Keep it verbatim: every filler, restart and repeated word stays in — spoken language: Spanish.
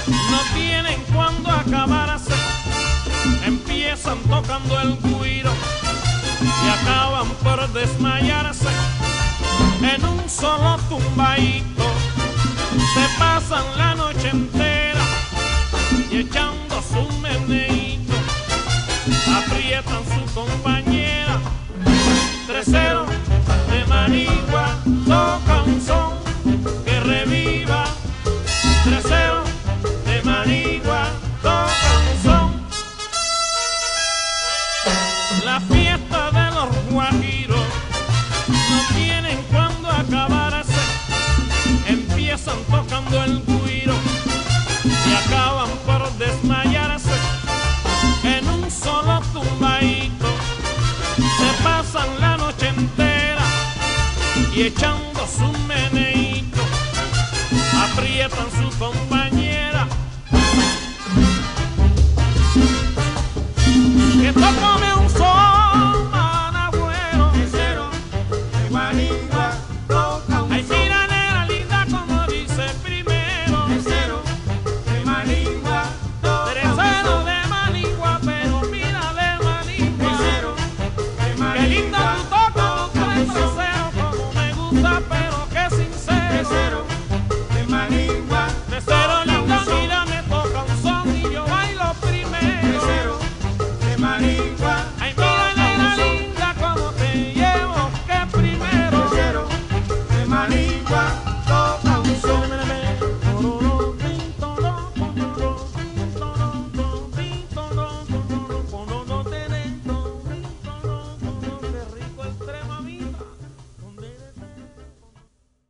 no tienen cuándo acabarse, empiezan tocando el güiro y acaban por desmayarse en un solo tumbadito. Se pasan la noche entera y echando su meneíto aprietan su compañera. Tercero de Manigua toca un son que reviva. Tercero de Manigua toca un son. La fiesta de los guajiros no tienen cuándo acabarse, empiezan tocando el güiro y acaban por desmayarse en un solo tumbadito. Se pasan la noche entera y echando su meneíto aprietan su compañero.